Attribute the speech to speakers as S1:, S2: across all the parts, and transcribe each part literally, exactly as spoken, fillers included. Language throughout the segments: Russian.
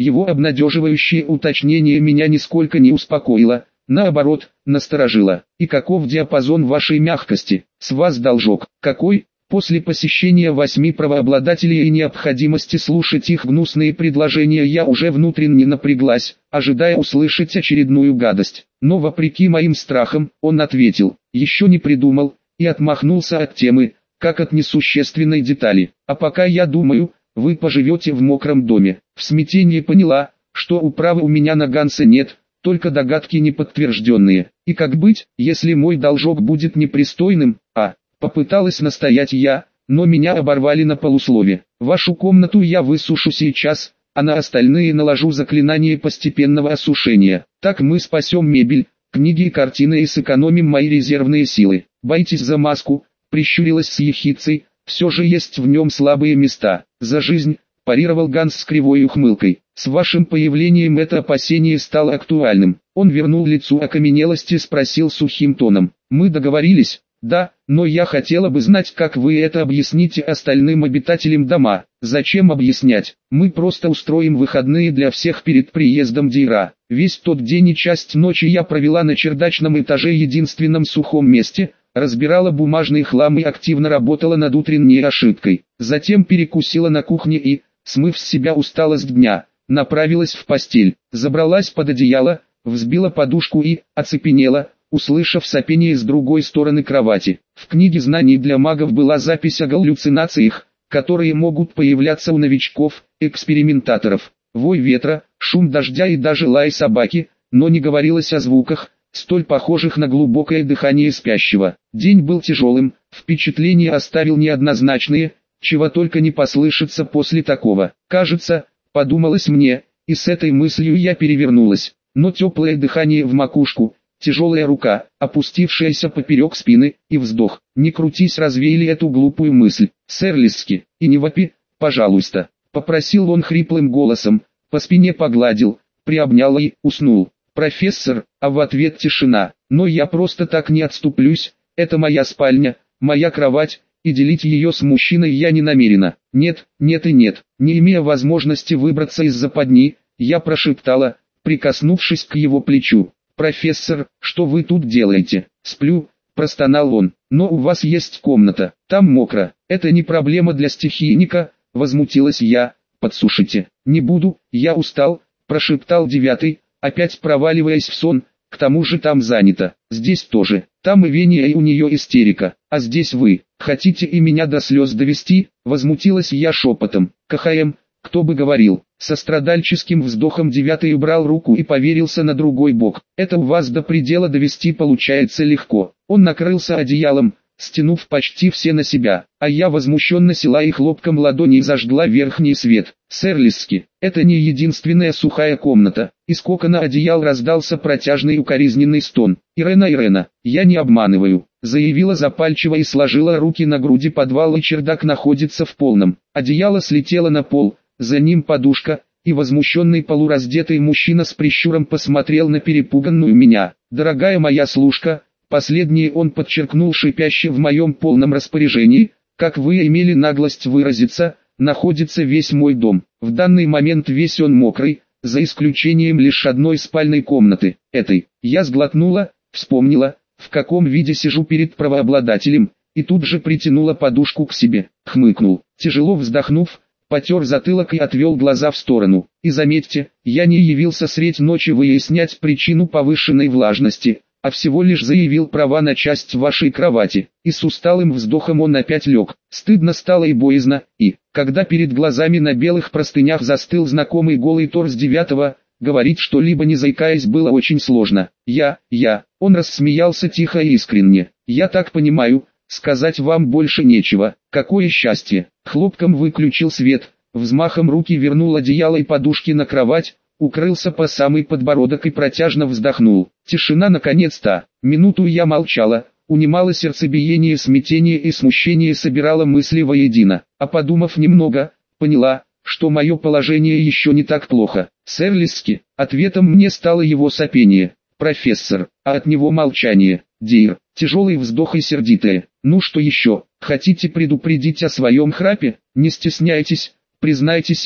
S1: Его обнадеживающее уточнение меня нисколько не успокоило, наоборот, насторожило. И каков диапазон вашей мягкости? С вас должок. Какой? После посещения восьми правообладателей и необходимости слушать их гнусные предложения я уже внутренне напряглась, ожидая услышать очередную гадость. Но вопреки моим страхам, он ответил, еще не придумал, и отмахнулся от темы, как от несущественной детали. А пока я думаю, вы поживете в мокром доме. В смятении поняла, что управы у меня на Ганса нет, только догадки неподтвержденные. И как быть, если мой должок будет непристойным, а... Попыталась настоять я, но меня оборвали на полуслове. Вашу комнату я высушу сейчас, а на остальные наложу заклинание постепенного осушения. Так мы спасем мебель, книги и картины и сэкономим мои резервные силы. Боитесь за маску, прищурилась с ехицей, все же есть в нем слабые места. За жизнь, парировал Ганс с кривой ухмылкой. С вашим появлением это опасение стало актуальным. Он вернул лицу окаменелости и спросил сухим тоном. Мы договорились? Да, но я хотела бы знать, как вы это объясните остальным обитателям дома. Зачем объяснять? Мы просто устроим выходные для всех перед приездом Дейра. Весь тот день и часть ночи я провела на чердачном этаже, единственном сухом месте, разбирала бумажный хлам и активно работала над утренней ошибкой. Затем перекусила на кухне и, смыв с себя усталость дня, направилась в постель. Забралась под одеяло, взбила подушку и, оцепенела, услышав сопение с другой стороны кровати. В книге знаний для магов была запись о галлюцинациях, которые могут появляться у новичков, экспериментаторов. Вой ветра, шум дождя и даже лай собаки, но не говорилось о звуках, столь похожих на глубокое дыхание спящего. День был тяжелым, впечатления оставил неоднозначные, чего только не послышится после такого. Кажется, подумалось мне, и с этой мыслью я перевернулась, но теплое дыхание в макушку, тяжелая рука, опустившаяся поперек спины, и вздох. Не крутись, развеяли эту глупую мысль. Сэр Лиски, и не вопи, пожалуйста. Попросил он хриплым голосом, по спине погладил, приобнял и уснул. Профессор, а в ответ тишина. Но я просто так не отступлюсь, это моя спальня, моя кровать, и делить ее с мужчиной я не намерена. Нет, нет и нет. Не имея возможности выбраться из западни, я прошептала, прикоснувшись к его плечу. «Профессор, что вы тут делаете?» «Сплю», – простонал он. «Но у вас есть комната, там мокро. Это не проблема для стихийника», – возмутилась я. «Подсушите». «Не буду, я устал», – прошептал девятый, опять проваливаясь в сон. «К тому же там занято. Здесь тоже. Там и Вения, и у нее истерика. А здесь вы. Хотите и меня до слез довести?» – возмутилась я шепотом. «КХМ, кто бы говорил». Со страдальческим вздохом девятый убрал руку и поверился на другой бок. «Это у вас до предела довести получается легко». Он накрылся одеялом, стянув почти все на себя, а я возмущенно села и хлопком ладони зажгла верхний свет. «Сэр Лиски, это не единственная сухая комната». Из кокона одеял раздался протяжный укоризненный стон. «Ирена, Ирена, я не обманываю», заявила запальчиво и сложила руки на груди. Подвал и чердак находится в полном. Одеяло слетело на пол. За ним подушка, и возмущенный полураздетый мужчина с прищуром посмотрел на перепуганную меня. «Дорогая моя служка», последнее он подчеркнул шипяще, в моем полном распоряжении, как вы имели наглость выразиться, находится весь мой дом. В данный момент весь он мокрый, за исключением лишь одной спальной комнаты, этой. Я сглотнула, вспомнила, в каком виде сижу перед правообладателем, и тут же притянула подушку к себе. Хмыкнул, тяжело вздохнув, потер затылок и отвел глаза в сторону. И заметьте, я не явился средь ночи выяснять причину повышенной влажности, а всего лишь заявил права на часть вашей кровати. И с усталым вздохом он опять лег. Стыдно стало и боязно, и, когда перед глазами на белых простынях застыл знакомый голый торс девятого, говорить что-либо не заикаясь было очень сложно. Я, я, он рассмеялся тихо и искренне. Я так понимаю, сказать вам больше нечего. Какое счастье! Хлопком выключил свет, взмахом руки вернул одеяло и подушки на кровать, укрылся по самый подбородок и протяжно вздохнул. Тишина наконец-то. Минуту я молчала, унимала сердцебиение, смятение и смущение, собирала мысли воедино. А подумав немного, поняла, что мое положение еще не так плохо. Сэр Лиски, ответом мне стало его сопение. Профессор, а от него молчание. Дейр, тяжелый вздох и сердитое. Ну что еще, хотите предупредить о своем храпе? Не стесняйтесь, признайтесь и,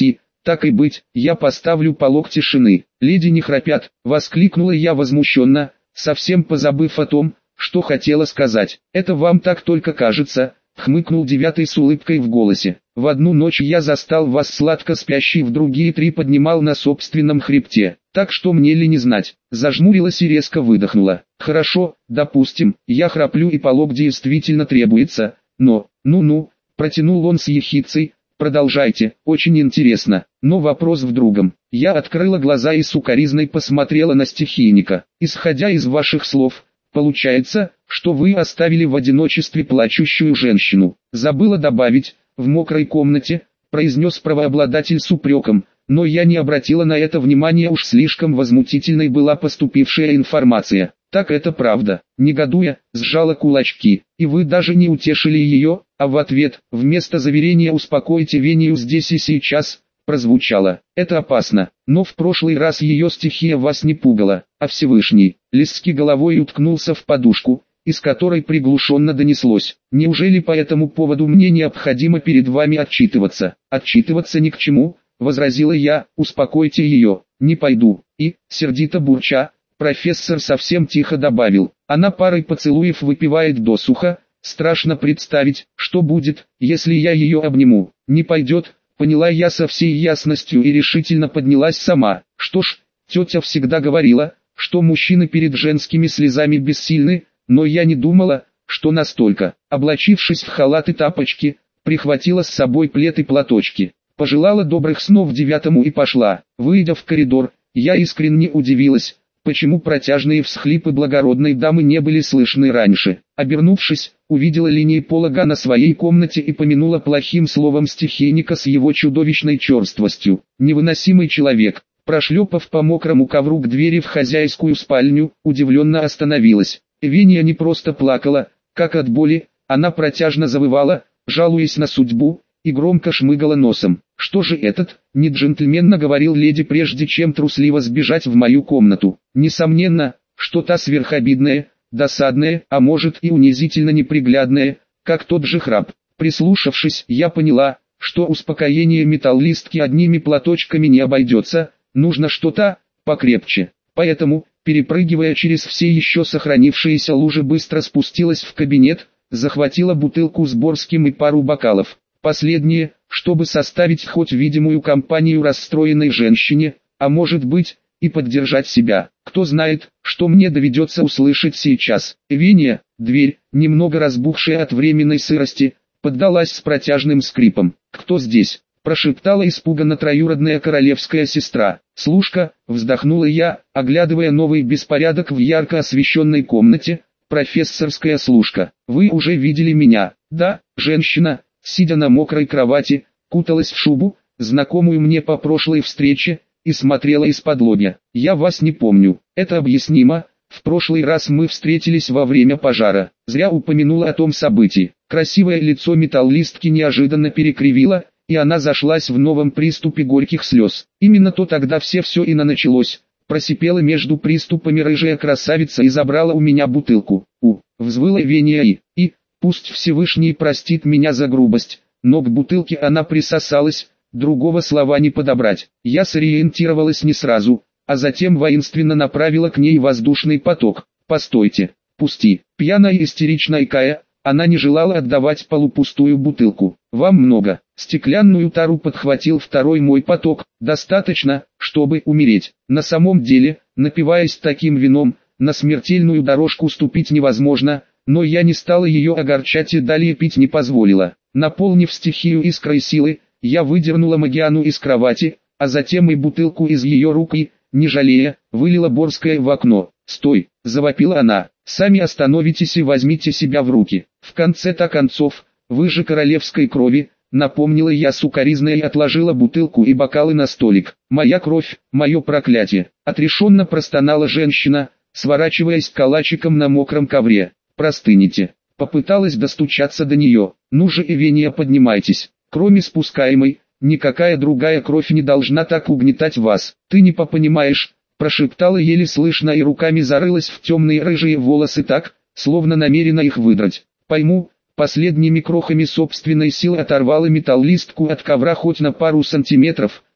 S1: Так и быть, я поставлю полог тишины. Леди не храпят, воскликнула я возмущенно, совсем позабыв о том, что хотела сказать. Это вам так только кажется, хмыкнул девятый с улыбкой в голосе. В одну ночь я застал вас сладко спящий, в другие три поднимал на собственном хребте. Так что мне ли не знать. Зажмурилась и резко выдохнула. Хорошо, допустим, я храплю и полог действительно требуется, но, ну-ну, протянул он с ехицей. Продолжайте, очень интересно, но вопрос в другом. Я открыла глаза и сукоризной посмотрела на стихийника. Исходя из ваших слов, получается, что вы оставили в одиночестве плачущую женщину. Забыла добавить, в мокрой комнате, произнес правообладатель с упреком, но я не обратила на это внимания, уж слишком возмутительной была поступившая информация. Так это правда, негодуя, сжала кулачки, и вы даже не утешили ее, а в ответ, вместо заверения «успокойте Вению здесь и сейчас», прозвучало: «Это опасно», но в прошлый раз ее стихия вас не пугала, а Всевышний. Лиски головой уткнулся в подушку, из которой приглушенно донеслось: «Неужели по этому поводу мне необходимо перед вами отчитываться?» «Отчитываться ни к чему», возразила я, «успокойте ее, не пойду». И, сердито бурча, профессор совсем тихо добавил: «Она парой поцелуев выпивает досуха, страшно представить, что будет, если я ее обниму». «Не пойдет», поняла я со всей ясностью и решительно поднялась сама. Что ж, тетя всегда говорила, что мужчины перед женскими слезами бессильны, но я не думала, что настолько. Облачившись в халат и тапочки, прихватила с собой плед и платочки. Пожелала добрых снов девятому и пошла. Выйдя в коридор, я искренне удивилась, почему протяжные всхлипы благородной дамы не были слышны раньше. Обернувшись, увидела линии полога на своей комнате и помянула плохим словом стихийника с его чудовищной черствостью. Невыносимый человек. Прошлепав по мокрому ковру к двери в хозяйскую спальню, удивленно остановилась. Веня не просто плакала, как от боли, она протяжно завывала, жалуясь на судьбу, и громко шмыгала носом. «Что же этот, не джентльмен наговорил леди, прежде чем трусливо сбежать в мою комнату?» Несомненно, что-то сверхобидное, досадное, а может и унизительно неприглядное, как тот же храп. Прислушавшись, я поняла, что успокоение металлистки одними платочками не обойдется, нужно что-то покрепче. Поэтому, перепрыгивая через все еще сохранившиеся лужи, быстро спустилась в кабинет, захватила бутылку с борским и пару бокалов. Последнее, чтобы составить хоть видимую компанию расстроенной женщине, а может быть, и поддержать себя. Кто знает, что мне доведется услышать сейчас. Веня, дверь, немного разбухшая от временной сырости, поддалась с протяжным скрипом. «Кто здесь?» – прошептала испуганно троюродная королевская сестра. «Служка», – вздохнула я, оглядывая новый беспорядок в ярко освещенной комнате. «Профессорская служка. Вы уже видели меня?» «Да, женщина», сидя на мокрой кровати, куталась в шубу, знакомую мне по прошлой встрече, и смотрела из-под-лобья. «Я вас не помню». «Это объяснимо, в прошлый раз мы встретились во время пожара». Зря упомянула о том событии. Красивое лицо металлистки неожиданно перекривило, и она зашлась в новом приступе горьких слез. «Именно то тогда все все и началось». Просипела между приступами рыжая красавица и забрала у меня бутылку. «У», взвыла Веня и, и, пусть Всевышний простит меня за грубость, но к бутылке она присосалась, другого слова не подобрать. Я сориентировалась не сразу, а затем воинственно направила к ней воздушный поток. «Постойте, пусти». Пьяная и истерично икая, она не желала отдавать полупустую бутылку. «Вам много». Стеклянную тару подхватил второй мой поток. «Достаточно, чтобы умереть». На самом деле, напиваясь таким вином, на смертельную дорожку ступить невозможно, но я не стала ее огорчать и далее пить не позволила. Наполнив стихию искрой силы, я выдернула Магиану из кровати, а затем и бутылку из ее рук и, не жалея, вылила борское в окно. «Стой!» – завопила она. «Сами остановитесь и возьмите себя в руки. В конце-то концов, вы же королевской крови», – напомнила я сукоризно и отложила бутылку и бокалы на столик. «Моя кровь, мое проклятие!» – отрешенно простонала женщина, сворачиваясь калачиком на мокром ковре. «Простынете». Попыталась достучаться до нее. «Ну же, Эвения, поднимайтесь. Кроме спускаемой, никакая другая кровь не должна так угнетать вас. Ты не попонимаешь», – прошептала еле слышно и руками зарылась в темные рыжие волосы так, словно намерена их выдрать. «Пойму». Последними крохами собственной силы оторвала металлистку от ковра хоть на пару сантиметров,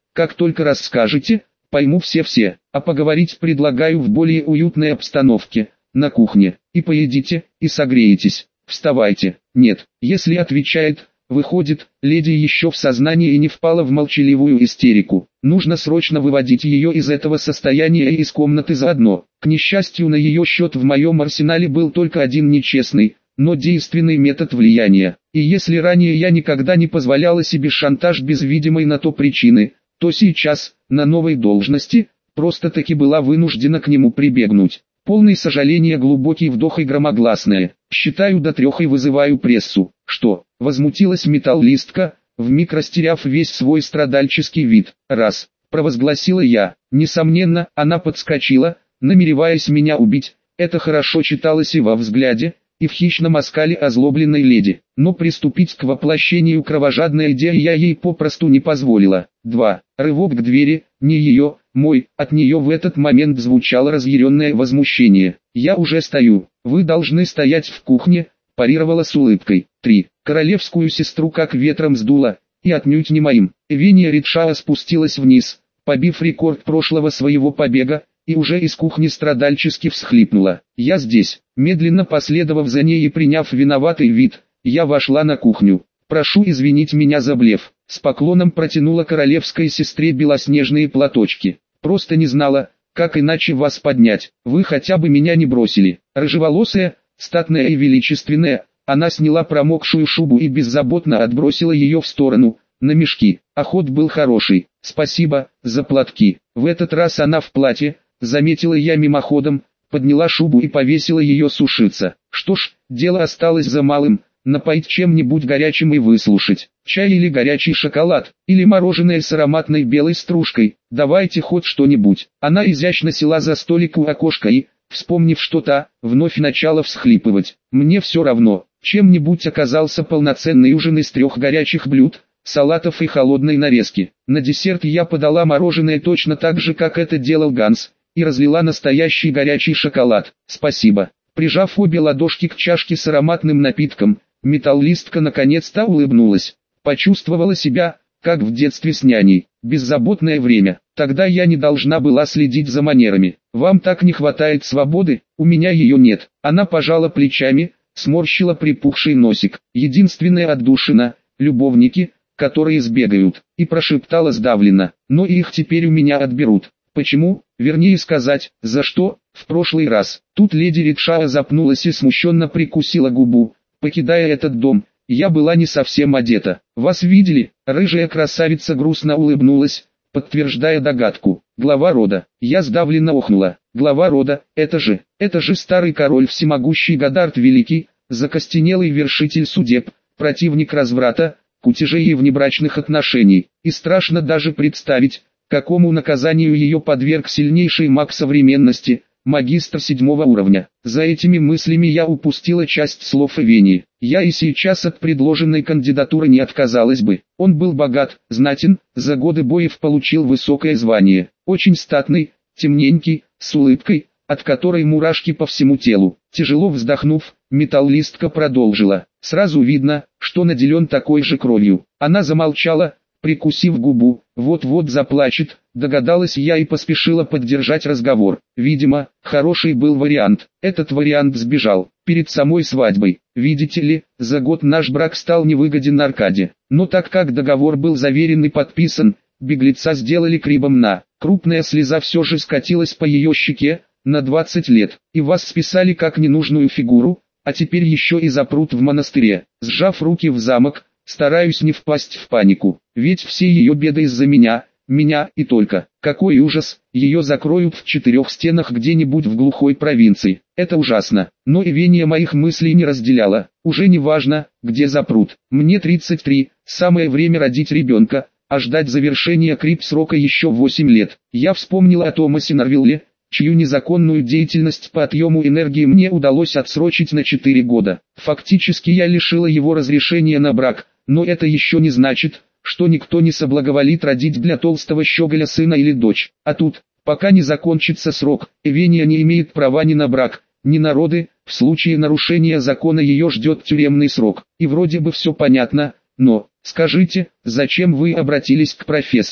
S1: как только расскажете, пойму все-все, а поговорить предлагаю в более уютной обстановке, на кухне, и поедите, и согреетесь, вставайте. Нет, если отвечает, выходит, леди еще в сознании и не впала в молчаливую истерику. Нужно срочно выводить ее из этого состояния и из комнаты заодно. К несчастью, на ее счет в моем арсенале был только один нечестный, но действенный метод влияния. И если ранее я никогда не позволяла себе шантаж без видимой на то причины, то сейчас, на новой должности, просто-таки была вынуждена к нему прибегнуть. Полный сожаления глубокий вдох и громогласное. Считаю до трех и вызываю прессу. Что? Возмутилась металлистка, вмиг растеряв весь свой страдальческий вид. Раз. Провозгласила я. Несомненно, она подскочила, намереваясь меня убить. Это хорошо читалось и во взгляде, и в хищном оскале озлобленной леди. Но приступить к воплощению кровожадной идеи я ей попросту не позволила. Два. Рывок к двери, не ее, мой, от нее в этот момент звучало разъяренное возмущение. «Я уже стою, вы должны стоять в кухне», парировала с улыбкой. Три. Королевскую сестру как ветром сдуло, и отнюдь не моим. Эвения Ридшаа спустилась вниз, побив рекорд прошлого своего побега, и уже из кухни страдальчески всхлипнула. «Я здесь». Медленно последовав за ней и приняв виноватый вид, я вошла на кухню. «Прошу извинить меня за блеф». С поклоном протянула королевской сестре белоснежные платочки. «Просто не знала, как иначе вас поднять. Вы хотя бы меня не бросили». Рыжеволосая, статная и величественная, она сняла промокшую шубу и беззаботно отбросила ее в сторону, на мешки. А ход был хороший. «Спасибо за платки». В этот раз она в платье, заметила я мимоходом, подняла шубу и повесила ее сушиться. Что ж, дело осталось за малым. Напоить чем-нибудь горячим и выслушать. Чай или горячий шоколад, или мороженое с ароматной белой стружкой. Давайте хоть что-нибудь. Она изящно села за столик у окошка и, вспомнив что-то, вновь начала всхлипывать. Мне все равно. Чем-нибудь оказался полноценный ужин из трех горячих блюд, салатов и холодной нарезки. На десерт я подала мороженое точно так же, как это делал Ганс, и разлила настоящий горячий шоколад. Спасибо. Прижав обе ладошки к чашке с ароматным напитком, металлистка наконец-то улыбнулась. Почувствовала себя, как в детстве с няней. Беззаботное время. Тогда я не должна была следить за манерами. Вам так не хватает свободы, у меня ее нет. Она пожала плечами, сморщила припухший носик. Единственная отдушина, любовники, которые сбегают, и прошептала сдавленно. Но их теперь у меня отберут. Почему? Вернее сказать, за что? В прошлый раз. Тут леди Ридшаа запнулась и смущенно прикусила губу. Покидая этот дом, я была не совсем одета. Вас видели? Рыжая красавица грустно улыбнулась, подтверждая догадку. Глава рода. Я сдавленно охнула. Глава рода, это же, это же старый король всемогущий Гадард Великий, закостенелый вершитель судеб, противник разврата, кутежей и внебрачных отношений. И страшно даже представить, какому наказанию ее подверг сильнейший маг современности, магистр седьмого уровня. За этими мыслями я упустила часть слов Эвении. Я и сейчас от предложенной кандидатуры не отказалась бы. Он был богат, знатен, за годы боев получил высокое звание. Очень статный, темненький, с улыбкой, от которой мурашки по всему телу. Тяжело вздохнув, металлистка продолжила. Сразу видно, что наделен такой же кровью. Она замолчала, прикусив губу, вот-вот заплачет, догадалась я и поспешила поддержать разговор. Видимо, хороший был вариант. Этот вариант сбежал, перед самой свадьбой. Видите ли, за год наш брак стал невыгоден Аркаде. Но так как договор был заверен и подписан, беглеца сделали крибом на. Крупная слеза все же скатилась по ее щеке, на двадцать лет. И вас списали как ненужную фигуру, а теперь еще и запрут в монастыре. Сжав руки в замок, стараюсь не впасть в панику, ведь все ее беды из-за меня, меня и только. Какой ужас, ее закроют в четырех стенах где-нибудь в глухой провинции. Это ужасно, но Эвения моих мыслей не разделяла. Уже не важно, где запрут. Мне тридцать три, самое время родить ребенка, а ждать завершения крип-срока еще восемь лет. Я вспомнила о Томасе Норвилле, чью незаконную деятельность по отъему энергии мне удалось отсрочить на четыре года. Фактически я лишила его разрешения на брак, но это еще не значит, что никто не соблаговолит родить для толстого щеголя сына или дочь. А тут, пока не закончится срок, Эвения не имеет права ни на брак, ни на роды, в случае нарушения закона ее ждет тюремный срок. И вроде бы все понятно, но, скажите, зачем вы обратились к профессору?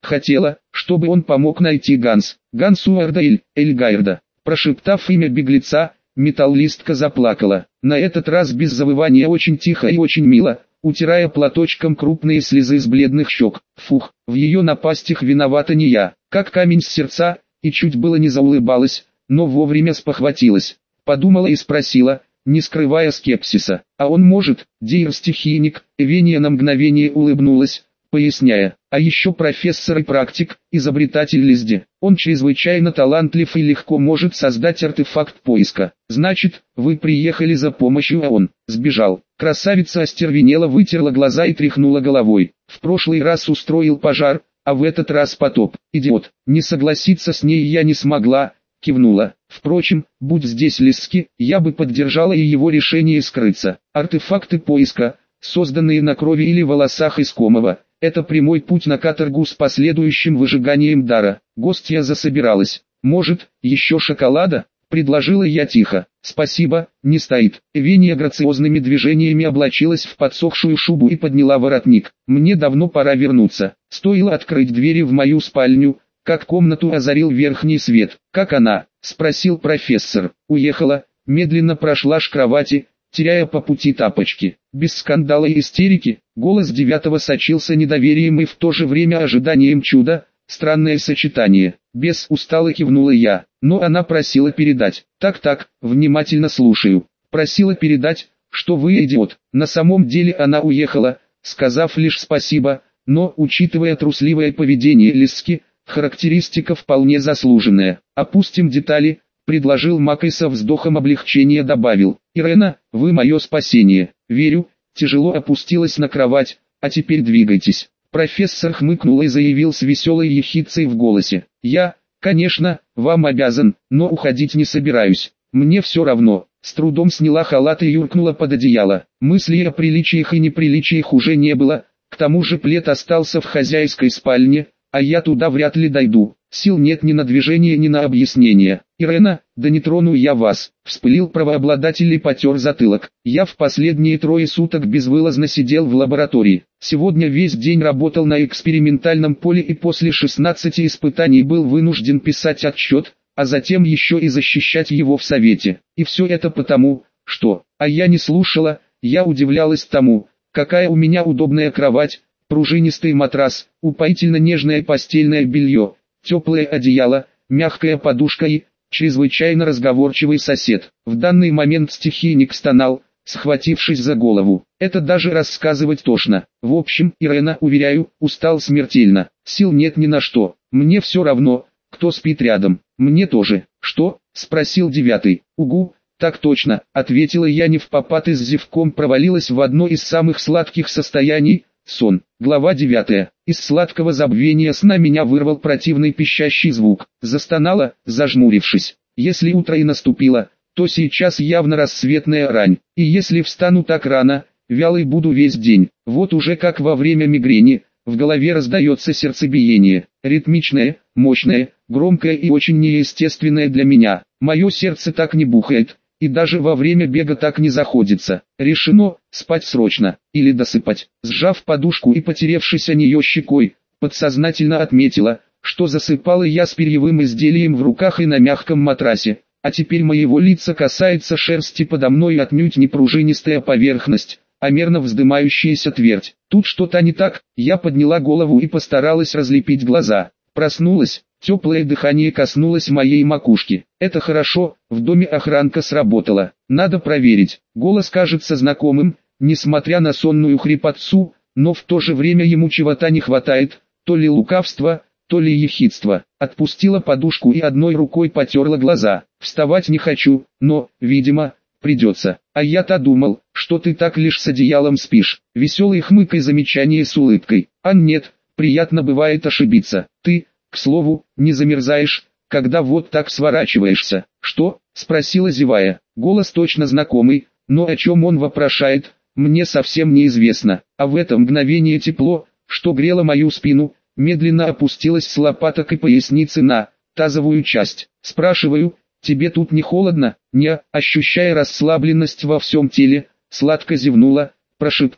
S1: Хотела, чтобы он помог найти Ганс, Гансуарда Эль, Эльгайрда. Прошептав имя беглеца, металлистка заплакала. На этот раз без завывания, очень тихо и очень мило, утирая платочком крупные слезы с бледных щек. Фух, в ее напастях виновата не я. Как камень с сердца, и чуть было не заулыбалась, но вовремя спохватилась. Подумала и спросила, не скрывая скепсиса: а он может, Дейр-стихийник? Эвения на мгновение улыбнулась, поясняя: а еще профессор и практик, изобретатель Лизди. Он чрезвычайно талантлив и легко может создать артефакт поиска. Значит, вы приехали за помощью, а он сбежал. Красавица остервенела, вытерла глаза и тряхнула головой. В прошлый раз устроил пожар, а в этот раз потоп. Идиот. Не согласиться с ней я не смогла, кивнула. Впрочем, будь здесь Лиски, я бы поддержала и его решение скрыться. Артефакты поиска, созданные на крови или волосах искомого, это прямой путь на каторгу с последующим выжиганием дара. Гостья засобиралась. Может, еще шоколада? Предложила я тихо. Спасибо, не стоит. Эвения грациозными движениями облачилась в подсохшую шубу и подняла воротник. Мне давно пора вернуться. Стоило открыть двери в мою спальню, как комнату озарил верхний свет. «Как она?» — спросил профессор. «Уехала», медленно прошла к кровати, теряя по пути тапочки. Без скандала и истерики. Голос девятого сочился недоверием и в то же время ожиданием чуда. Странное сочетание. Без, устало кивнула я. Но она просила передать. Так-так, внимательно слушаю. Просила передать, что вы идиот. На самом деле она уехала, сказав лишь спасибо, но, учитывая трусливое поведение Лиски, характеристика вполне заслуженная. Опустим детали, предложил Мак и со вздохом облегчения добавил: «Ирена, вы мое спасение». «Верю», тяжело опустилась на кровать, «а теперь двигайтесь». Профессор хмыкнул и заявил с веселой ехидцей в голосе: «Я, конечно, вам обязан, но уходить не собираюсь. Мне все равно». С трудом сняла халат и юркнула под одеяло. Мыслей о приличиях и неприличиях уже не было, к тому же плед остался в хозяйской спальне, а я туда вряд ли дойду. Сил нет ни на движение, ни на объяснение. «Ирена, да не трону я вас», — вспылил правообладатель и потер затылок. «Я в последние трое суток безвылазно сидел в лаборатории. Сегодня весь день работал на экспериментальном поле и после шестнадцати испытаний был вынужден писать отчет, а затем еще и защищать его в совете. И все это потому, что... А я не слушала, я удивлялась тому, какая у меня удобная кровать, пружинистый матрас, упоительно нежное постельное белье, теплое одеяло, мягкая подушка и чрезвычайно разговорчивый сосед. В данный момент стихийник стонал, схватившись за голову. Это даже рассказывать тошно. В общем, Ирена, уверяю, устал смертельно. Сил нет ни на что. Мне все равно, кто спит рядом. Мне тоже. Что? Спросил девятый. Угу. Так точно, ответила я невпопад и с зевком провалилась в одно из самых сладких состояний. Сон. Глава девятая. Из сладкого забвения сна меня вырвал противный пищащий звук. Застонала, зажмурившись. Если утро и наступило, то сейчас явно рассветная рань. И если встану так рано, вялый буду весь день. Вот уже как во время мигрени, в голове раздается сердцебиение. Ритмичное, мощное, громкое и очень неестественное для меня. Мое сердце так не бухает. И даже во время бега так не заходится. Решено, спать срочно, или досыпать. Сжав подушку и потеревшись о нее щекой, подсознательно отметила, что засыпала я с перьевым изделием в руках и на мягком матрасе, а теперь моего лица касается шерсти подо мной отнюдь не пружинистая поверхность, а мерно вздымающаяся твердь. Тут что-то не так, я подняла голову и постаралась разлепить глаза. Проснулась. Теплое дыхание коснулось моей макушки. Это хорошо, в доме охранка сработала. Надо проверить. Голос кажется знакомым, несмотря на сонную хрипотцу, но в то же время ему чего-то не хватает, то ли лукавства, то ли ехидства. Отпустила подушку и одной рукой потерла глаза. Вставать не хочу, но, видимо, придется. А я-то думал, что ты так лишь с одеялом спишь. Веселый хмык и замечание с улыбкой. А нет, приятно бывает ошибиться. Ты... К слову, не замерзаешь, когда вот так сворачиваешься. Что? Спросила зевая. Голос точно знакомый, но о чем он вопрошает, мне совсем неизвестно. А в это мгновение тепло, что грело мою спину, медленно опустилось с лопаток и поясницы на тазовую часть. Спрашиваю, тебе тут не холодно? Не, ощущая расслабленность во всем теле, сладко зевнула, прошептав: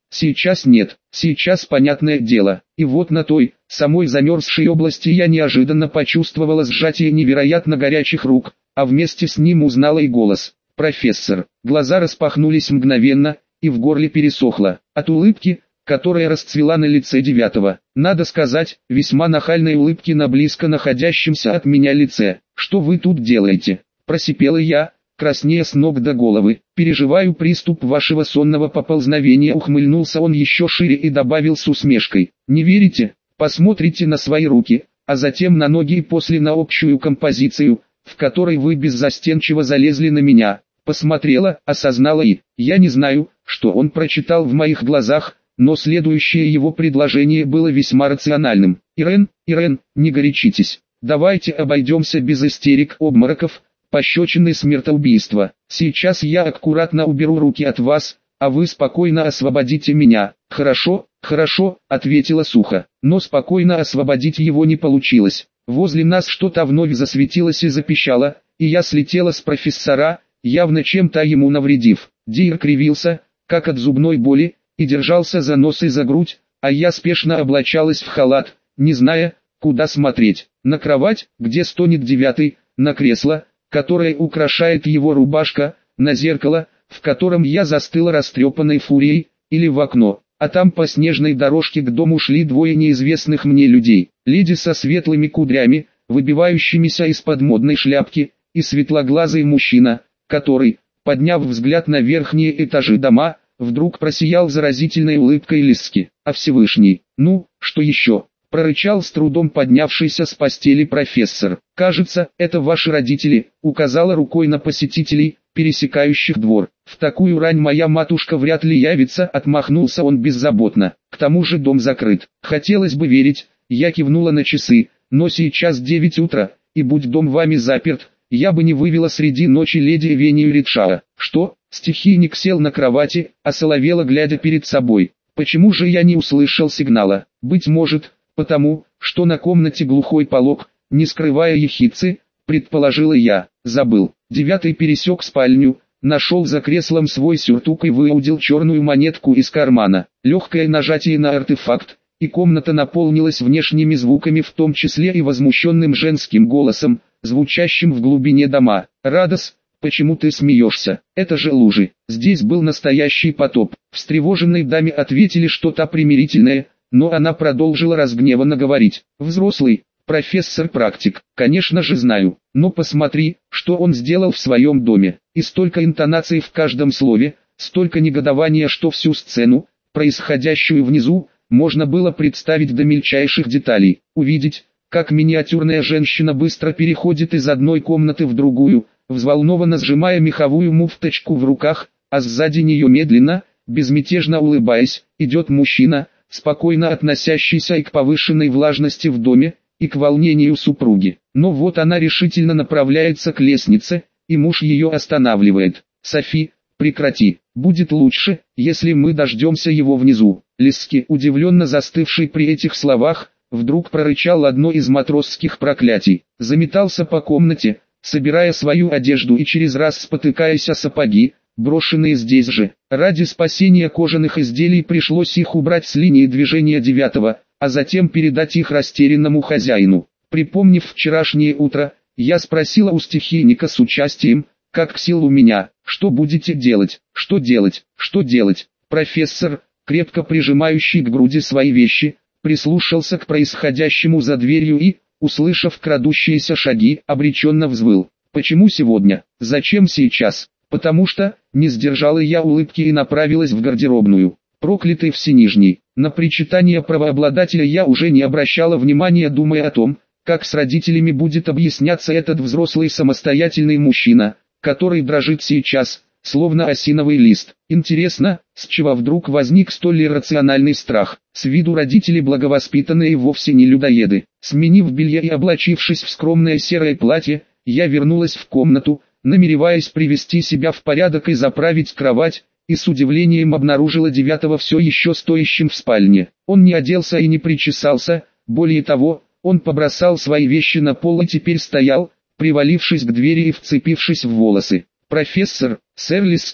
S1: Сейчас нет, сейчас понятное дело. И вот на той, самой замерзшей области я неожиданно почувствовала сжатие невероятно горячих рук, а вместе с ним узнала и голос. «Профессор». Глаза распахнулись мгновенно, и в горле пересохло. От улыбки, которая расцвела на лице девятого. Надо сказать, весьма нахальной улыбки на близко находящемся от меня лице. «Что вы тут делаете?» – просипела я, краснея с ног до головы. «Переживаю приступ вашего сонного поползновения», — ухмыльнулся он еще шире и добавил с усмешкой. «Не верите? Посмотрите на свои руки, а затем на ноги и после на общую композицию, в которой вы беззастенчиво залезли на меня». Посмотрела, осознала и, я не знаю, что он прочитал в моих глазах, но следующее его предложение было весьма рациональным. «Ирен, Ирен, не горячитесь. Давайте обойдемся без истерик, обмороков, пощечины, смертоубийства. Сейчас я аккуратно уберу руки от вас, а вы спокойно освободите меня». «Хорошо, хорошо», — ответила сухо, но спокойно освободить его не получилось. Возле нас что-то вновь засветилось и запищало, и я слетела с профессора, явно чем-то ему навредив. Дир кривился, как от зубной боли, и держался за нос и за грудь, а я спешно облачалась в халат, не зная, куда смотреть. На кровать, где стонет девятый, на кресло, которое украшает его рубашка, на зеркало, в котором я застыла растрепанной фурией, или в окно, а там по снежной дорожке к дому шли двое неизвестных мне людей. Леди со светлыми кудрями, выбивающимися из-под модной шляпки, и светлоглазый мужчина, который, подняв взгляд на верхние этажи дома, вдруг просиял заразительной улыбкой Лиски. «А Всевышний, ну, что еще?» — прорычал с трудом поднявшийся с постели профессор. «Кажется, это ваши родители», — указала рукой на посетителей, пересекающих двор. «В такую рань моя матушка вряд ли явится», — отмахнулся он беззаботно. «К тому же дом закрыт». «Хотелось бы верить», — я кивнула на часы, «но сейчас девять утра, и будь дом вами заперт, я бы не вывела среди ночи леди Эвению Ридшара». «Что?» — стихийник сел на кровати, осоловело глядя перед собой. «Почему же я не услышал сигнала?» «Быть может, потому, что на комнате глухой полог, не скрывая ехидцы, предположила я. Забыл». Девятый пересек спальню, нашел за креслом свой сюртук и выудил черную монетку из кармана. Легкое нажатие на артефакт, и комната наполнилась внешними звуками, в том числе и возмущенным женским голосом, звучащим в глубине дома. «Радос, почему ты смеешься? Это же лужи. Здесь был настоящий потоп». Встревоженной даме ответили что-то примирительное, но она продолжила разгневанно говорить. «Взрослый, профессор-практик, конечно же знаю, но посмотри, что он сделал в своем доме». И столько интонаций в каждом слове, столько негодования, что всю сцену, происходящую внизу, можно было представить до мельчайших деталей. Увидеть, как миниатюрная женщина быстро переходит из одной комнаты в другую, взволнованно сжимая меховую муфточку в руках, а сзади нее медленно, безмятежно улыбаясь, идет мужчина, спокойно относящийся и к повышенной влажности в доме, и к волнению супруги. Но вот она решительно направляется к лестнице, и муж ее останавливает. «Софи, прекрати, будет лучше, если мы дождемся его внизу». Лиски, удивленно застывший при этих словах, вдруг прорычал одно из матросских проклятий, заметался по комнате, собирая свою одежду и через раз спотыкаясь о сапоги, брошенные здесь же. Ради спасения кожаных изделий пришлось их убрать с линии движения девятого, а затем передать их растерянному хозяину. Припомнив вчерашнее утро, я спросила у стихийника с участием, как сил у меня, что будете делать, что делать, что делать. Профессор, крепко прижимающий к груди свои вещи, прислушался к происходящему за дверью и, услышав крадущиеся шаги, обреченно взвыл. «Почему сегодня? Зачем сейчас?» «Потому что», не сдержала я улыбки и направилась в гардеробную. Проклятый Всенижний. На причитание правообладателя я уже не обращала внимания, думая о том, как с родителями будет объясняться этот взрослый самостоятельный мужчина, который дрожит сейчас, словно осиновый лист. Интересно, с чего вдруг возник столь иррациональный страх? С виду родители благовоспитанные и вовсе не людоеды. Сменив белье и облачившись в скромное серое платье, я вернулась в комнату, намереваясь привести себя в порядок и заправить кровать, и с удивлением обнаружила девятого все еще стоящим в спальне. Он не оделся и не причесался, более того, он побросал свои вещи на пол и теперь стоял, привалившись к двери и вцепившись в волосы. «Профессор, сэр Лиски»,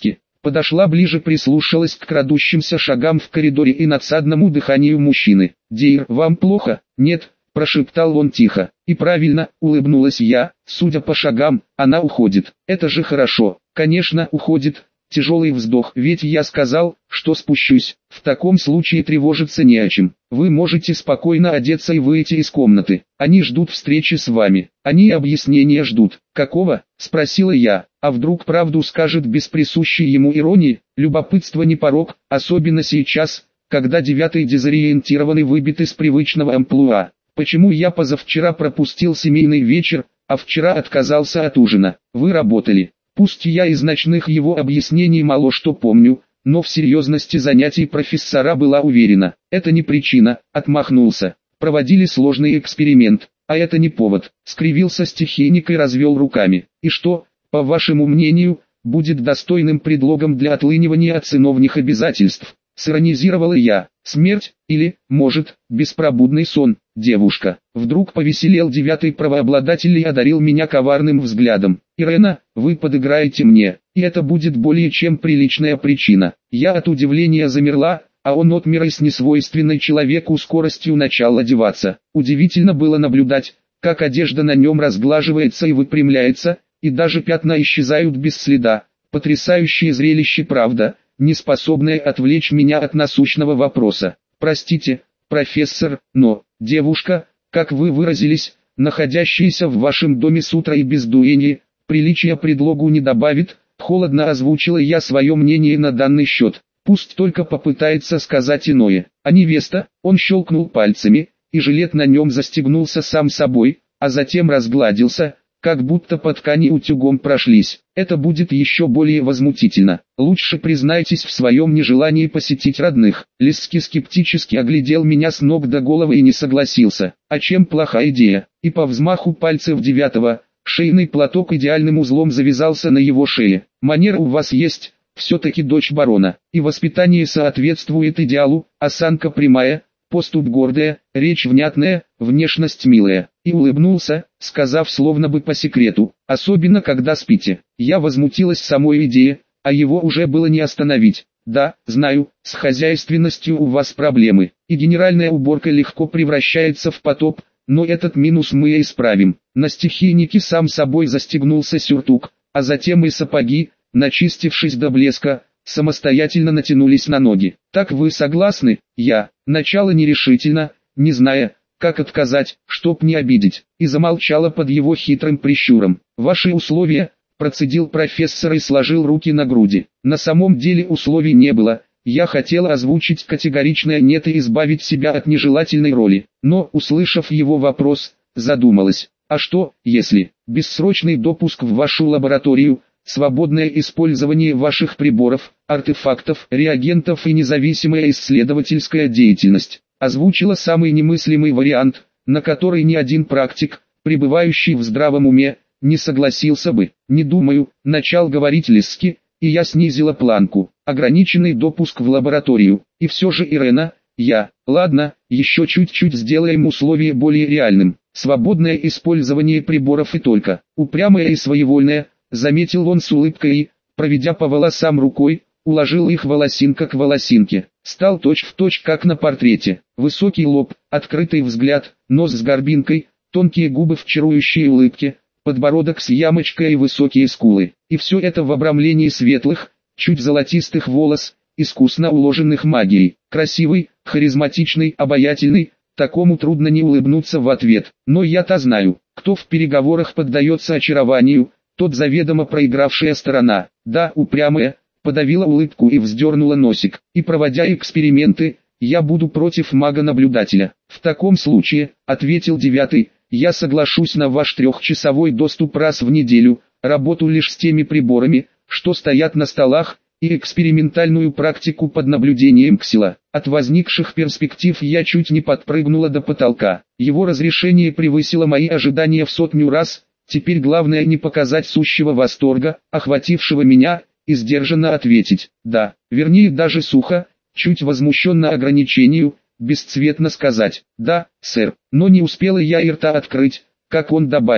S1: Подошла ближе, прислушалась к крадущимся шагам в коридоре и надсадному дыханию мужчины. «Дейр, вам плохо?» «Нет», – прошептал он тихо. «И правильно», – улыбнулась я, судя по шагам, она уходит. «Это же хорошо». «Конечно, уходит». Тяжелый вздох, ведь я сказал, что спущусь. В таком случае тревожиться не о чем. Вы можете спокойно одеться и выйти из комнаты. Они ждут встречи с вами. Они объяснения ждут. Какого? Спросила я. А вдруг правду скажет без присущей ему иронии? Любопытство не порок, особенно сейчас, когда девятый дезориентирован и выбит из привычного амплуа. Почему я позавчера пропустил семейный вечер, а вчера отказался от ужина? Вы работали. Пусть я из ночных его объяснений мало что помню, но в серьезности занятий профессора была уверена. Это не причина, отмахнулся. Проводили сложный эксперимент, а это не повод. Скривился стихийник и развел руками. И что, по вашему мнению, будет достойным предлогом для отлынивания от сыновних обязательств? Сиронизировала я. Смерть, или, может, беспробудный сон, девушка. Вдруг повеселел девятый правообладатель и одарил меня коварным взглядом. Ирена, вы подыграете мне, и это будет более чем приличная причина. Я от удивления замерла, а он отмер и с несвойственной человеку скоростью начал одеваться. Удивительно было наблюдать, как одежда на нем разглаживается и выпрямляется, и даже пятна исчезают без следа. Потрясающее зрелище, правда, не способное отвлечь меня от насущного вопроса. Простите, профессор, но, девушка, как вы выразились, находящаяся в вашем доме с утра и без дуэни, приличия предлогу не добавит, холодно озвучила я свое мнение на данный счет. Пусть только попытается сказать иное. А невеста, он щелкнул пальцами, и жилет на нем застегнулся сам собой, а затем разгладился, как будто по ткани утюгом прошлись. Это будет еще более возмутительно. Лучше признайтесь в своем нежелании посетить родных. Лесски скептически оглядел меня с ног до головы и не согласился. А чем плохая идея? И по взмаху пальцев девятого, шейный платок идеальным узлом завязался на его шее. Манера у вас есть, все-таки дочь барона, и воспитание соответствует идеалу, осанка прямая, поступь гордая, речь внятная, внешность милая. И улыбнулся, сказав словно бы по секрету, особенно когда спите. Я возмутилась самой идее, а его уже было не остановить. Да, знаю, с хозяйственностью у вас проблемы, и генеральная уборка легко превращается в потоп, но этот минус мы исправим. На стихийнике сам собой застегнулся сюртук, а затем и сапоги, начистившись до блеска, самостоятельно натянулись на ноги. Так вы согласны? Я, начало нерешительно, не зная, как отказать, чтоб не обидеть, и замолчала под его хитрым прищуром. Ваши условия, процедил профессор и сложил руки на груди. На самом деле условий не было, я хотела озвучить категоричное «нет» и избавить себя от нежелательной роли, но, услышав его вопрос, задумалась. А что, если бессрочный допуск в вашу лабораторию, свободное использование ваших приборов, артефактов, реагентов и независимая исследовательская деятельность? Озвучила самый немыслимый вариант, на который ни один практик, пребывающий в здравом уме, не согласился бы. Не думаю, начал говорить Лесски, и я снизила планку. Ограниченный допуск в лабораторию. И все же Ирена, я, ладно, еще чуть-чуть сделаем условие более реальным. Свободное использование приборов и только. Упрямое и своевольное, заметил он с улыбкой и, проведя по волосам рукой, уложил их волосинка к волосинке. Стал точь-в-точь как на портрете. Высокий лоб, открытый взгляд, нос с горбинкой, тонкие губы в чарующей улыбке, подбородок с ямочкой и высокие скулы. И все это в обрамлении светлых, чуть золотистых волос, искусно уложенных магией. Красивый, харизматичный, обаятельный, такому трудно не улыбнуться в ответ. Но я-то знаю, кто в переговорах поддается очарованию, тот заведомо проигравшая сторона. Да, упрямая, подавила улыбку и вздернула носик. И проводя эксперименты, я буду против мага-наблюдателя. В таком случае, ответил девятый, я соглашусь на ваш трехчасовой доступ раз в неделю, работу лишь с теми приборами, что стоят на столах, и экспериментальную практику под наблюдением Ксила. От возникших перспектив я чуть не подпрыгнула до потолка. Его разрешение превысило мои ожидания в сотню раз. Теперь главное не показать сущего восторга, охватившего меня, и сдержанно ответить «да», вернее даже сухо, чуть возмущенно ограничению, бесцветно сказать «да, сэр». Но не успела я и рта открыть, как он добавил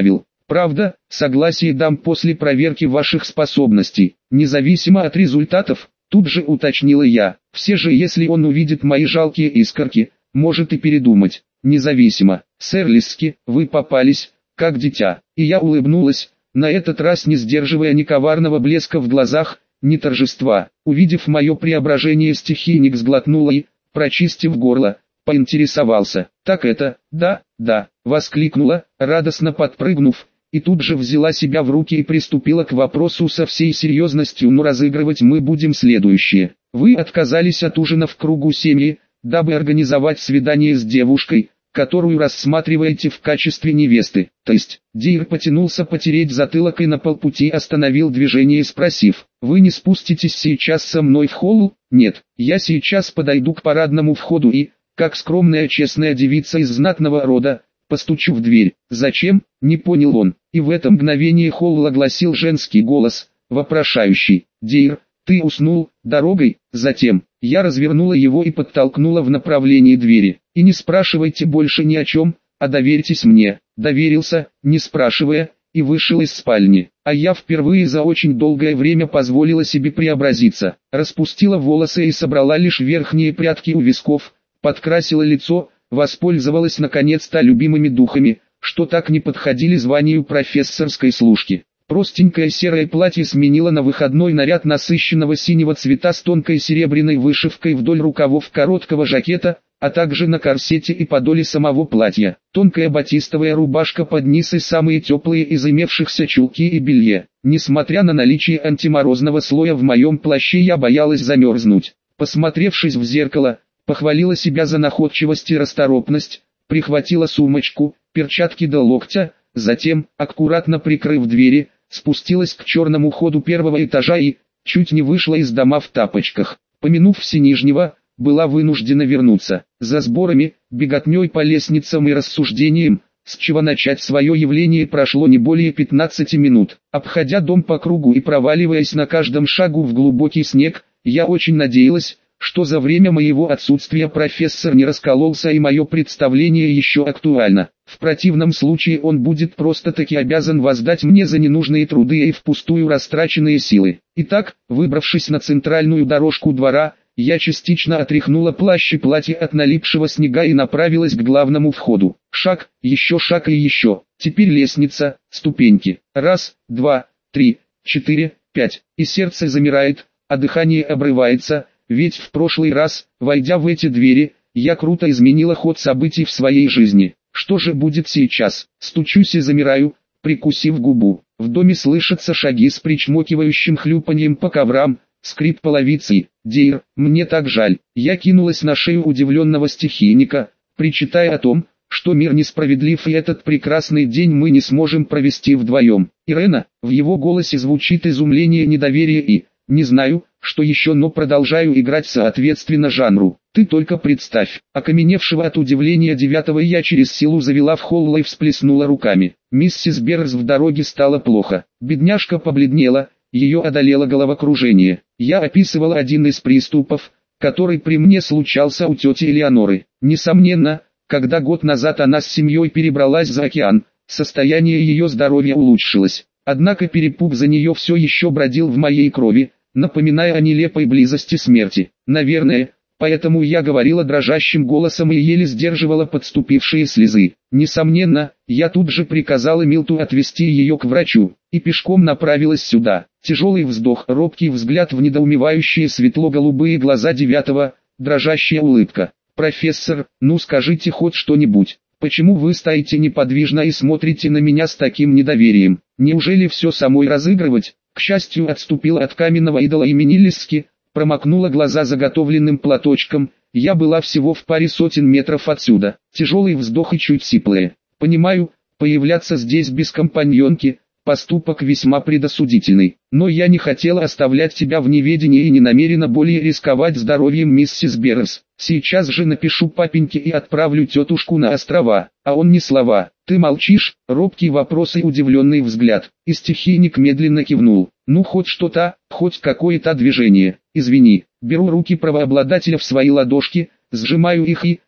S1: Правда, согласие дам после проверки ваших способностей, независимо от результатов, тут же уточнила я. Все же если он увидит мои жалкие искорки, может и передумать. Независимо, сэр Лиски, вы попались, как дитя. И я улыбнулась, на этот раз не сдерживая ни коварного блеска в глазах, ни торжества. Увидев мое преображение, стихийник сглотнула и, прочистив горло, поинтересовался. «Так это, да, да», воскликнула, радостно подпрыгнув, и тут же взяла себя в руки и приступила к вопросу со всей серьезностью. «Но разыгрывать мы будем следующее. Вы отказались от ужина в кругу семьи, дабы организовать свидание с девушкой, которую рассматриваете в качестве невесты. То есть, Дейр потянулся потереть затылок и на полпути остановил движение, спросив: «Вы не спуститесь сейчас со мной в холл?» «Нет, я сейчас подойду к парадному входу и, как скромная честная девица из знатного рода, постучу в дверь». «Зачем?» — не понял он. И в это мгновение холл огласил женский голос, вопрошающий: «Дейр, ты уснул дорогой?» Затем я развернула его и подтолкнула в направлении двери. «И не спрашивайте больше ни о чем, а доверьтесь мне». Доверился, не спрашивая, и вышел из спальни. А я впервые за очень долгое время позволила себе преобразиться. Распустила волосы и собрала лишь верхние прядки у висков, подкрасила лицо, воспользовалась наконец-то любимыми духами, что так не подходили званию профессорской служки. Простенькое серое платье сменила на выходной наряд насыщенного синего цвета с тонкой серебряной вышивкой вдоль рукавов короткого жакета, а также на корсете и подоле самого платья. Тонкая батистовая рубашка под низ и самые теплые из имевшихся чулки и белье. Несмотря на наличие антиморозного слоя в моем плаще, я боялась замерзнуть. Посмотревшись в зеркало, похвалила себя за находчивость и расторопность, прихватила сумочку, перчатки до локтя, затем, аккуратно прикрыв двери, спустилась к черному ходу первого этажа и, чуть не вышла из дома в тапочках. Помянув Всенижнего, была вынуждена вернуться. За сборами, беготней по лестницам и рассуждением, с чего начать свое явление, прошло не более пятнадцати минут. Обходя дом по кругу и проваливаясь на каждом шагу в глубокий снег, я очень надеялась, что за время моего отсутствия профессор не раскололся и мое представление еще актуально. В противном случае он будет просто-таки обязан воздать мне за ненужные труды и впустую растраченные силы. Итак, выбравшись на центральную дорожку двора, я частично отряхнула плащ и платье от налипшего снега и направилась к главному входу. Шаг, еще шаг и еще. Теперь лестница, ступеньки. Раз, два, три, четыре, пять. И сердце замирает, а дыхание обрывается. Ведь в прошлый раз, войдя в эти двери, я круто изменила ход событий в своей жизни. Что же будет сейчас? Стучусь и замираю, прикусив губу. В доме слышатся шаги с причмокивающим хлюпаньем по коврам, скрип половицы. «Дейр, мне так жаль». Я кинулась на шею удивленного стихийника, причитая о том, что мир несправедлив и этот прекрасный день мы не сможем провести вдвоем. «Ирена», в его голосе звучит изумление, недоверие и... Не знаю, что еще, но продолжаю играть соответственно жанру. Ты только представь. Окаменевшего от удивления девятого я через силу завела в холл и всплеснула руками. Миссис Беррс в дороге стало плохо. Бедняжка побледнела, ее одолело головокружение. Я описывала один из приступов, который при мне случался у тети Элеоноры. Несомненно, когда год назад она с семьей перебралась за океан, состояние ее здоровья улучшилось. Однако перепуг за нее все еще бродил в моей крови, напоминая о нелепой близости смерти. Наверное, поэтому я говорила дрожащим голосом и еле сдерживала подступившие слезы. Несомненно, я тут же приказала Милту отвезти ее к врачу, и пешком направилась сюда. Тяжелый вздох, робкий взгляд в недоумевающие светло-голубые глаза девятого, дрожащая улыбка. «Профессор, ну скажите хоть что-нибудь. Почему вы стоите неподвижно и смотрите на меня с таким недоверием? Неужели все самой разыгрывать?» К счастью, отступила от каменного идола имени Лиски, промокнула глаза заготовленным платочком. Я была всего в паре сотен метров отсюда. Тяжелый вздох и чуть сиплое. «Понимаю, появляться здесь без компаньонки – поступок весьма предосудительный. Но я не хотела оставлять тебя в неведении и не намерена более рисковать здоровьем миссис Беррс. Сейчас же напишу папеньке и отправлю тетушку на острова». А он ни слова. «Ты молчишь?» — робкий вопрос и удивленный взгляд. И стихийник медленно кивнул. «Ну хоть что-то, хоть какое-то движение. Извини». Беру руки правообладателя в свои ладошки, сжимаю их и,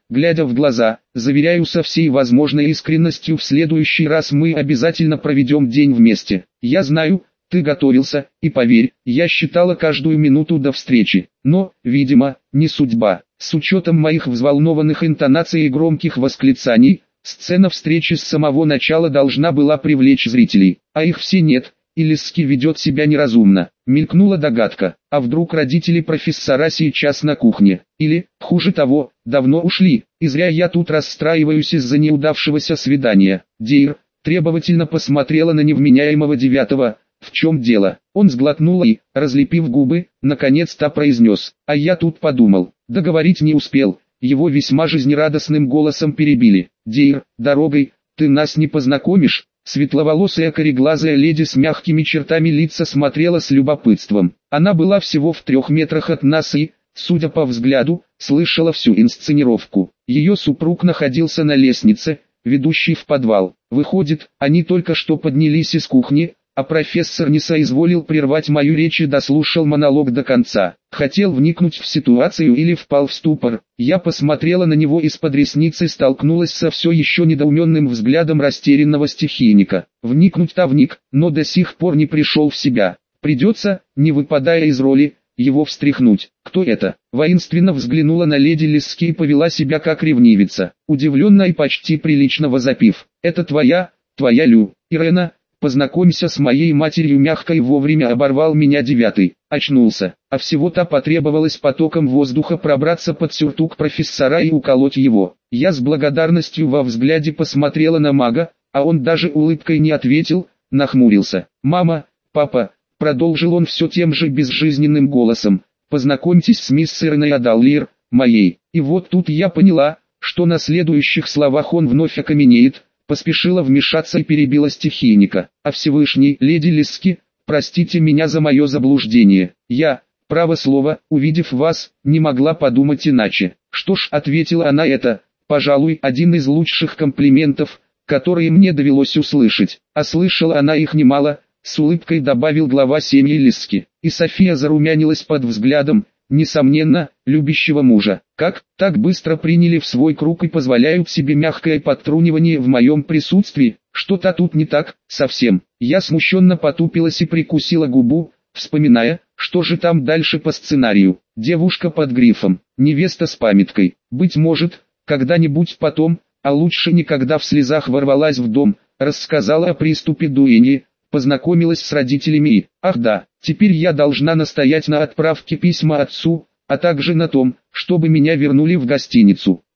S1: глядя в глаза, заверяю со всей возможной искренностью, в следующий раз мы обязательно проведем день вместе. Я знаю, ты готовился, и поверь, я считала каждую минуту до встречи, но, видимо, не судьба. С учетом моих взволнованных интонаций и громких восклицаний, сцена встречи с самого начала должна была привлечь зрителей, а их все нет, и Лиски ведет себя неразумно. Мелькнула догадка, а вдруг родители профессора сейчас на кухне, или, хуже того, давно ушли, и зря я тут расстраиваюсь из-за неудавшегося свидания. Дейр требовательно посмотрела на невменяемого девятого. В чем дело? Он сглотнул и, разлепив губы, наконец-то произнес: а я тут подумал. Договорить не успел, его весьма жизнерадостным голосом перебили. Дейр, дорогой, ты нас не познакомишь? Светловолосая кореглазая леди с мягкими чертами лица смотрела с любопытством. Она была всего в трех метрах от нас и, судя по взгляду, слышала всю инсценировку. Ее супруг находился на лестнице, ведущей в подвал. Выходит, они только что поднялись из кухни, а профессор не соизволил прервать мою речь и дослушал монолог до конца. Хотел вникнуть в ситуацию или впал в ступор. Я посмотрела на него из-под ресниц и столкнулась со все еще недоуменным взглядом растерянного стихийника. Вникнуть-то вник, но до сих пор не пришел в себя. Придется, не выпадая из роли, его встряхнуть. Кто это? Воинственно взглянула на леди Лиски и повела себя как ревнивица, удивленно и почти прилично возопив: это твоя, твоя Лю, Ирена? Познакомься с моей матерью. Мягко и вовремя оборвал меня девятый. Очнулся, а всего-то потребовалось потоком воздуха пробраться под сюртук профессора и уколоть его. Я с благодарностью во взгляде посмотрела на мага, а он даже улыбкой не ответил, нахмурился. «Мама, папа», продолжил он все тем же безжизненным голосом, «познакомьтесь с мисс Иреной Адаллир, моей». И вот тут я поняла, что на следующих словах он вновь окаменеет. Поспешила вмешаться и перебила стихийника. А Всевышний, леди Лиски, простите меня за мое заблуждение. Я, право слово, увидев вас, не могла подумать иначе. Что ж, ответила она, это, пожалуй, один из лучших комплиментов, которые мне довелось услышать. А слышала она их немало, с улыбкой добавил глава семьи Лиски. И София зарумянилась под взглядом, несомненно, любящего мужа. Как, так быстро приняли в свой круг и позволяют себе мягкое подтрунивание в моем присутствии? Что-то тут не так, совсем. Я смущенно потупилась и прикусила губу, вспоминая, что же там дальше по сценарию. Девушка под грифом, невеста с памяткой. Быть может, когда-нибудь потом, а лучше никогда, в слезах ворвалась в дом, рассказала о приступе дуэни, познакомилась с родителями и, ах да, теперь я должна настоять на отправке письма отцу, а также на том, чтобы меня вернули в гостиницу.